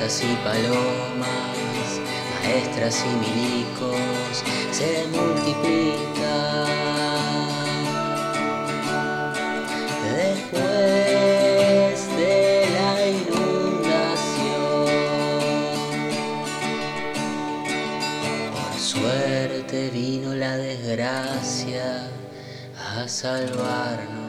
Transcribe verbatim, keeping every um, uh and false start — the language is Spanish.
ratas y palomas, maestras y milicos, se multiplican. Después de la inundación, por suerte vino la desgracia a salvarnos.